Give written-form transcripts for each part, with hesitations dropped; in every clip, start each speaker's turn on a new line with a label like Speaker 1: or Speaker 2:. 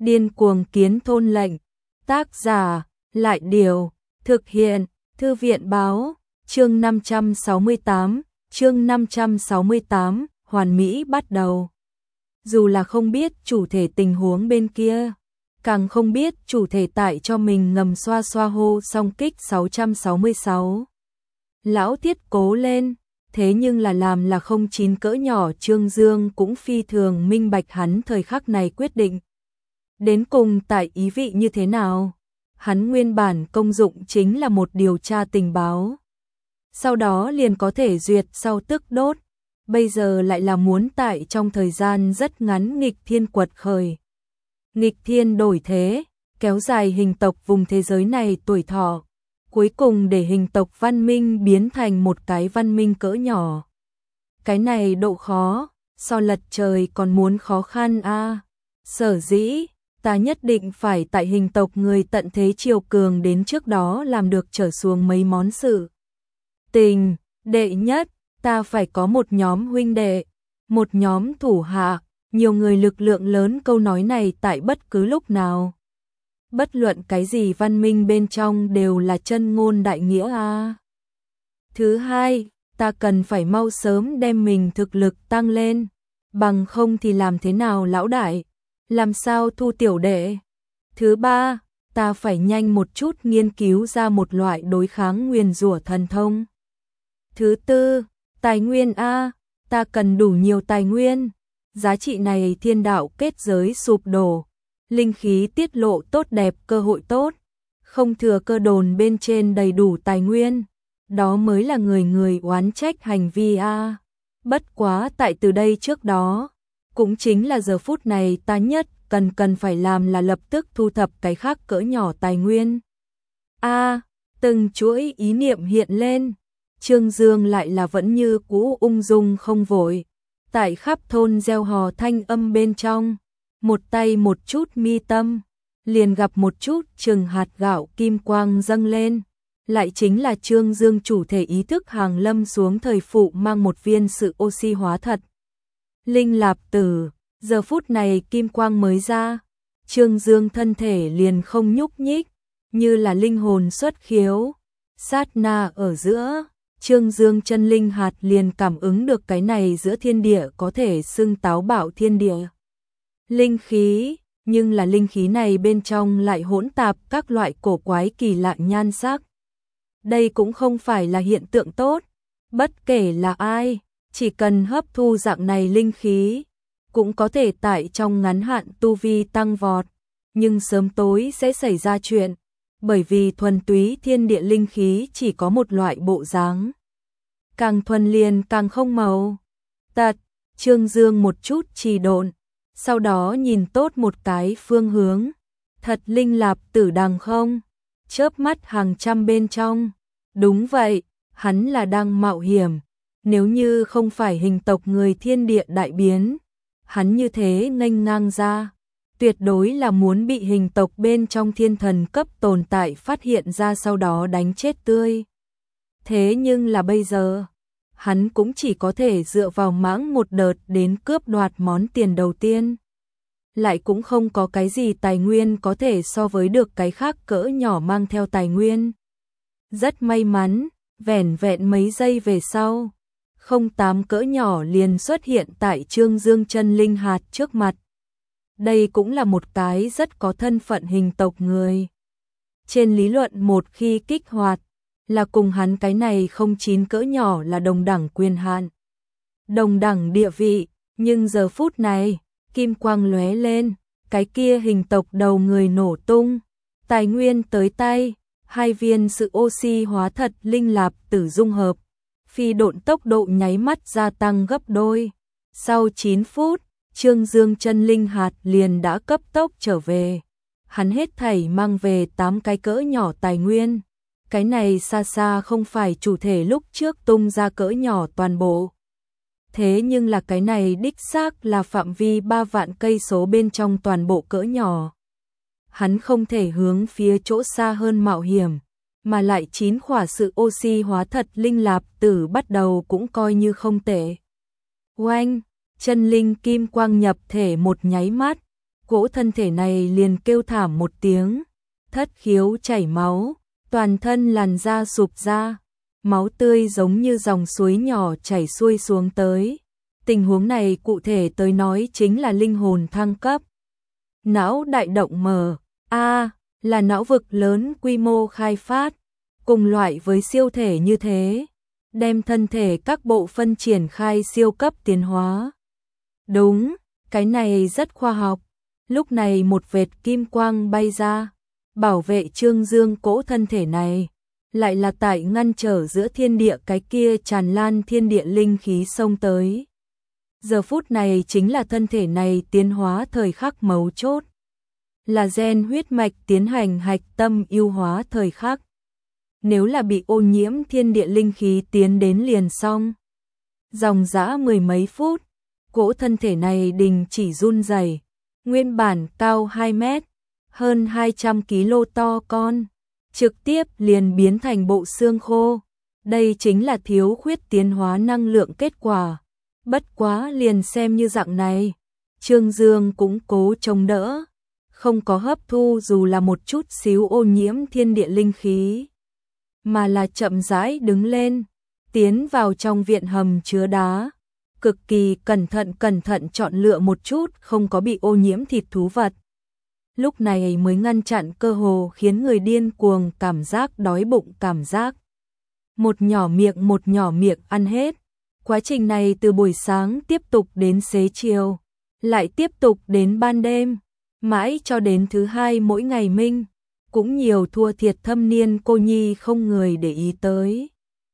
Speaker 1: Điên cuồng kiến thôn lệnh. Tác giả, Lại Điều. Thực hiện, Thư viện báo. Chương 568, hoàn mỹ bắt đầu. Dù là không biết chủ thể tình huống bên kia, càng không biết chủ thể tại cho mình ngầm xoa xoa hô song kích 666. Lão Thiết cố lên, thế nhưng là làm là không chín cỡ nhỏ Trương Dương cũng phi thường minh bạch hắn thời khắc này quyết định. Đến cùng tại ý vị như thế nào? Hắn nguyên bản công dụng chính là một điều tra tình báo. Sau đó liền có thể duyệt sau tức đốt. Bây giờ lại là muốn tại trong thời gian rất ngắn nghịch thiên quật khởi. Nghịch thiên đổi thế, kéo dài hình tộc vùng thế giới này tuổi thọ. Cuối cùng để hình tộc văn minh biến thành một cái văn minh cỡ nhỏ. Cái này độ khó, so lật trời còn muốn khó khăn a. Sở dĩ, ta nhất định phải tại hình tộc người tận thế triều cường đến trước đó làm được trở xuống mấy món sự tình. Đệ nhất, ta phải có một nhóm huynh đệ, một nhóm thủ hạ, nhiều người lực lượng lớn. Câu nói này tại bất cứ lúc nào, bất luận cái gì văn minh bên trong đều là chân ngôn đại nghĩa a. Thứ hai, ta cần phải mau sớm đem mình thực lực tăng lên, bằng không thì làm thế nào lão đại, làm sao thu tiểu đệ. Thứ ba, ta phải nhanh một chút nghiên cứu ra một loại đối kháng nguyền rủa thần thông. Thứ tư, tài nguyên a, ta cần đủ nhiều tài nguyên. Giá trị này thiên đạo kết giới sụp đổ, linh khí tiết lộ tốt đẹp, cơ hội tốt, không thừa cơ đồn bên trên đầy đủ tài nguyên, đó mới là người người oán trách hành vi a. Bất quá tại từ đây trước đó, cũng chính là giờ phút này ta nhất cần phải làm là lập tức thu thập cái khác cỡ nhỏ tài nguyên. A, từng chuỗi ý niệm hiện lên, Trương Dương lại là vẫn như cũ ung dung không vội, tại khắp thôn gieo hò thanh âm bên trong, một tay một chút mi tâm, liền gặp một chút chừng hạt gạo kim quang dâng lên, lại chính là Trương Dương chủ thể ý thức hàng lâm xuống thời phụ mang một viên sự oxy hóa thật. Linh Lạp Tử, giờ phút này kim quang mới ra, Trương Dương thân thể liền không nhúc nhích, như là linh hồn xuất khiếu, sát na ở giữa. Trương Dương chân linh hạt liền cảm ứng được cái này giữa thiên địa có thể xưng táo bạo thiên địa linh khí, nhưng là linh khí này bên trong lại hỗn tạp các loại cổ quái kỳ lạ nhan sắc. Đây cũng không phải là hiện tượng tốt, bất kể là ai, chỉ cần hấp thu dạng này linh khí, cũng có thể tại trong ngắn hạn tu vi tăng vọt, nhưng sớm tối sẽ xảy ra chuyện. Bởi vì thuần túy thiên địa linh khí chỉ có một loại bộ dáng, càng thuần liền càng không màu. Tật, Trương Dương một chút trì độn, sau đó nhìn tốt một cái phương hướng, thật Linh Lạp Tử đằng không, chớp mắt hàng trăm bên trong. Đúng vậy, hắn là đang mạo hiểm, nếu như không phải hình tộc người thiên địa đại biến, hắn như thế nghênh ngang ra, tuyệt đối là muốn bị hình tộc bên trong thiên thần cấp tồn tại phát hiện ra sau đó đánh chết tươi. Thế nhưng là bây giờ, hắn cũng chỉ có thể dựa vào mãng một đợt đến cướp đoạt món tiền đầu tiên. Lại cũng không có cái gì tài nguyên có thể so với được cái khác cỡ nhỏ mang theo tài nguyên. Rất may mắn, vẻn vẹn mấy giây về sau, 08 cỡ nhỏ liền xuất hiện tại Trương Dương chân linh hạt trước mặt. Đây cũng là một cái rất có thân phận hình tộc người. Trên lý luận một khi kích hoạt, là cùng hắn cái này 09 cỡ nhỏ là đồng đẳng quyền hạn, đồng đẳng địa vị, nhưng giờ phút này, kim quang lóe lên, cái kia hình tộc đầu người nổ tung, tài nguyên tới tay, 2 viên sự oxy hóa thật Linh Lạp Tử dung hợp, phi độn tốc độ nháy mắt gia tăng gấp đôi. Sau 9 phút, Trương Dương chân linh hạt liền đã cấp tốc trở về. Hắn hết thảy mang về 8 cái cỡ nhỏ tài nguyên. Cái này xa xa không phải chủ thể lúc trước tung ra cỡ nhỏ toàn bộ. Thế nhưng là cái này đích xác là phạm vi 3 vạn cây số bên trong toàn bộ cỡ nhỏ. Hắn không thể hướng phía chỗ xa hơn mạo hiểm, mà lại 9 khỏa sự oxy hóa thật Linh Lạp Tử bắt đầu cũng coi như không tệ. Oanh, chân linh kim quang nhập thể một nháy mắt, cỗ thân thể này liền kêu thảm một tiếng, thất khiếu chảy máu, toàn thân làn da sụp ra, máu tươi giống như dòng suối nhỏ chảy xuôi xuống tới. Tình huống này cụ thể tới nói chính là linh hồn thăng cấp. Não đại động mở, là não vực lớn quy mô khai phát, cùng loại với siêu thể như thế, đem thân thể các bộ phân triển khai siêu cấp tiến hóa. Đúng, cái này rất khoa học. Lúc này một vệt kim quang bay ra, bảo vệ Trương Dương cỗ thân thể này, lại là tại ngăn trở giữa thiên địa cái kia tràn lan thiên địa linh khí xông tới. Giờ phút này chính là thân thể này tiến hóa thời khắc mấu chốt, là gen huyết mạch tiến hành hạch tâm ưu hóa thời khắc. Nếu là bị ô nhiễm thiên địa linh khí tiến đến liền xong. Dòng dã mười mấy phút, cỗ thân thể này đình chỉ run rẩy, nguyên bản cao 2 mét, hơn 200 kg to con, trực tiếp liền biến thành bộ xương khô. Đây chính là thiếu khuyết tiến hóa năng lượng kết quả. Bất quá liền xem như dạng này, Trương Dương cũng cố chống đỡ, không có hấp thu dù là một chút xíu ô nhiễm thiên địa linh khí, mà là chậm rãi đứng lên, tiến vào trong viện hầm chứa đá, cực kỳ cẩn thận chọn lựa một chút không có bị ô nhiễm thịt thú vật. Lúc này mới ngăn chặn cơ hồ khiến người điên cuồng cảm giác đói bụng cảm giác. Một nhỏ miệng ăn hết. Quá trình này từ buổi sáng tiếp tục đến xế chiều, lại tiếp tục đến ban đêm, mãi cho đến thứ hai mỗi ngày minh, cũng nhiều thua thiệt thâm niên cô nhi không người để ý tới.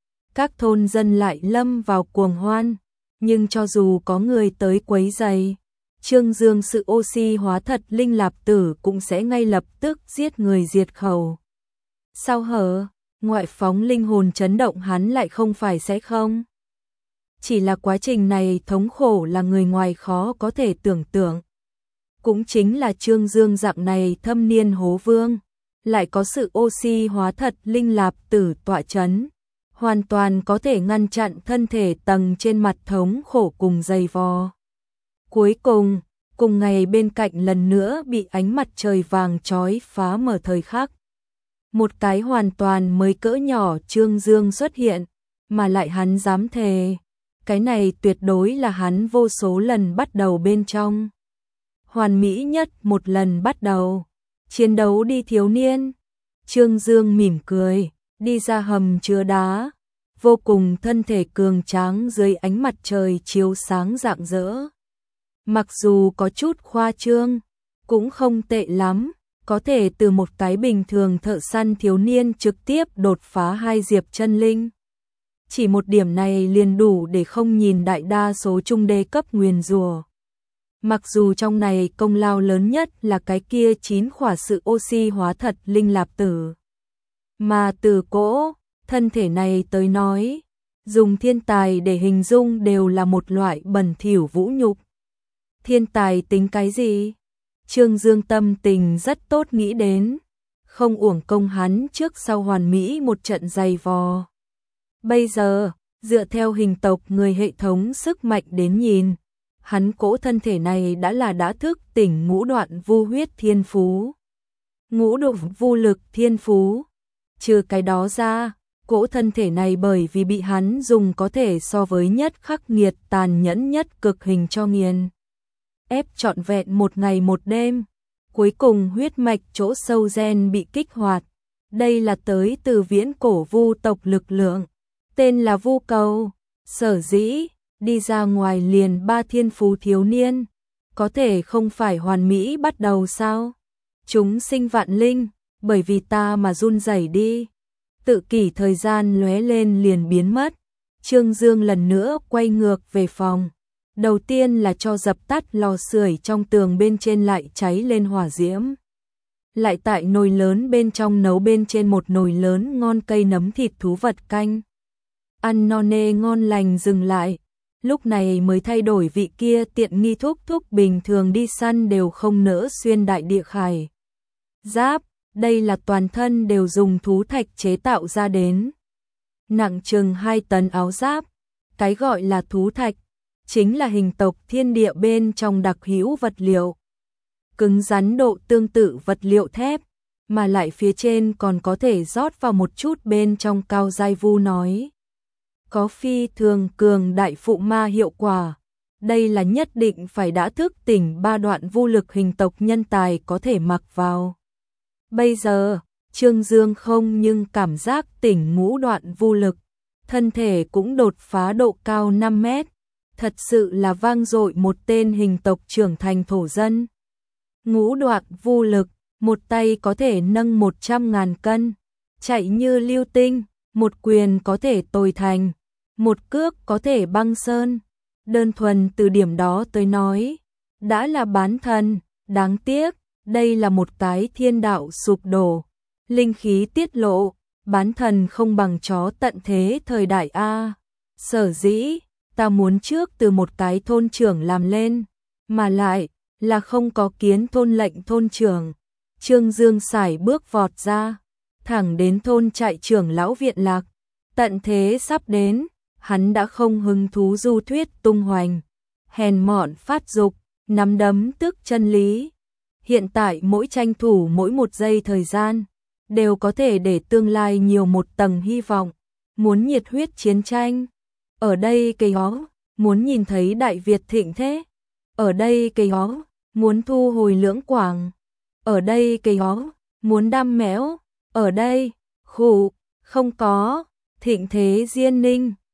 Speaker 1: Các thôn dân lại lâm vào cuồng hoan, nhưng cho dù có người tới quấy rầy, Trương Dương sự oxy hóa thật linh lạp tử cũng sẽ ngay lập tức giết người diệt khẩu. Sao hở, ngoại phóng linh hồn chấn động hắn lại không phải sẽ không? Chỉ là quá trình này thống khổ là người ngoài khó có thể tưởng tượng. Cũng chính là Trương Dương dạng này thâm niên hố vương, lại có sự oxy hóa thật linh lạp tử tọa chấn, hoàn toàn có thể ngăn chặn thân thể tầng trên mặt thống khổ cùng dày vò. Cuối cùng ngày bên cạnh lần nữa bị ánh mặt trời vàng chói phá mở thời khắc. Một cái hoàn toàn mới cỡ nhỏ Trương Dương xuất hiện, mà lại hắn dám thề. Cái này tuyệt đối là hắn vô số lần bắt đầu bên trong. Hoàn mỹ nhất một lần bắt đầu. Chiến đấu đi thiếu niên. Trương Dương mỉm cười, đi ra hầm chứa đá. Vô cùng thân thể cường tráng dưới ánh mặt trời chiếu sáng rạng rỡ. Mặc dù có chút khoa trương, cũng không tệ lắm. Có thể từ một cái bình thường thợ săn thiếu niên trực tiếp đột phá 2 diệp chân linh. Chỉ một điểm này liền đủ để không nhìn đại đa số trung đê cấp nguyền rủa. Mặc dù trong này công lao lớn nhất là cái kia 9 khỏa sự oxy hóa thật linh lạp tử. Mà từ cỗ, thân thể này tới nói, dùng thiên tài để hình dung đều là một loại bẩn thỉu vũ nhục. Thiên tài tính cái gì? Trương Dương tâm tình rất tốt nghĩ đến, không uổng công hắn trước sau hoàn mỹ một trận dày vò. Bây giờ, dựa theo hình tộc người hệ thống sức mạnh đến nhìn, hắn cỗ thân thể này đã thức tỉnh ngũ đoạn vu huyết thiên phú. Ngũ độ vu lực thiên phú. Trừ cái đó ra, cỗ thân thể này bởi vì bị hắn dùng có thể so với nhất khắc nghiệt tàn nhẫn nhất cực hình cho nghiền. Ép trọn vẹn một ngày một đêm, cuối cùng huyết mạch chỗ sâu gen bị kích hoạt. Đây là tới từ viễn cổ vu tộc lực lượng, tên là vu cầu. Sở dĩ đi ra ngoài liền 3 thiên phú thiếu niên, có thể không phải hoàn mỹ bắt đầu sao? Chúng sinh vạn linh, bởi vì ta mà run rẩy đi. Tự kỷ thời gian lóe lên liền biến mất. Trương Dương lần nữa quay ngược về phòng. Đầu tiên là cho dập tắt lò sưởi trong tường bên trên lại cháy lên hỏa diễm. Lại tại nồi lớn bên trong nấu bên trên một nồi lớn ngon cây nấm thịt thú vật canh. Ăn no nê ngon lành dừng lại. Lúc này mới thay đổi vị kia tiện nghi thúc bình thường đi săn đều không nỡ xuyên đại địa khải. Giáp, đây là toàn thân đều dùng thú thạch chế tạo ra đến. Nặng chừng 2 tấn áo giáp. Cái gọi là thú thạch chính là hình tộc thiên địa bên trong đặc hữu vật liệu. cứng rắn độ tương tự vật liệu thép, mà lại phía trên còn có thể rót vào một chút bên trong. Cao Giai Vu nói, có phi thường cường đại phụ ma hiệu quả. Đây là nhất định phải đã thức tỉnh 3 đoạn vô lực hình tộc nhân tài có thể mặc vào. Bây giờ, Trương Dương không nhưng cảm giác tỉnh ngũ đoạn vô lực, thân thể cũng đột phá độ cao 5 mét. Thật sự là vang dội, một tên hình tộc trưởng thành thổ dân. Ngũ đoạn vô lực, một tay có thể nâng 100.000 cân, chạy như lưu tinh, một quyền có thể tồi thành, một cước có thể băng sơn. Đơn thuần từ điểm đó tới nói, đã là bán thần. Đáng tiếc, đây là một cái thiên đạo sụp đổ, linh khí tiết lộ, bán thần không bằng chó tận thế thời đại A. Sở dĩ, ta muốn trước từ một cái thôn trưởng làm lên, mà lại là không có kiến thôn lệnh thôn trưởng. Trương Dương sải bước vọt ra, thẳng đến thôn trại trưởng lão viện lạc. Tận thế sắp đến, hắn đã không hứng thú du thuyết tung hoành, hèn mọn phát dục, nắm đấm tức chân lý. Hiện tại mỗi tranh thủ mỗi một giây thời gian, đều có thể để tương lai nhiều một tầng hy vọng. Muốn nhiệt huyết chiến tranh, ở đây cây ó, muốn nhìn thấy Đại Việt thịnh thế, ở đây cây ó, muốn thu hồi Lưỡng Quảng, ở đây cây ó, muốn đam mẽo, ở đây, khủ, không có, thịnh thế Diên Ninh.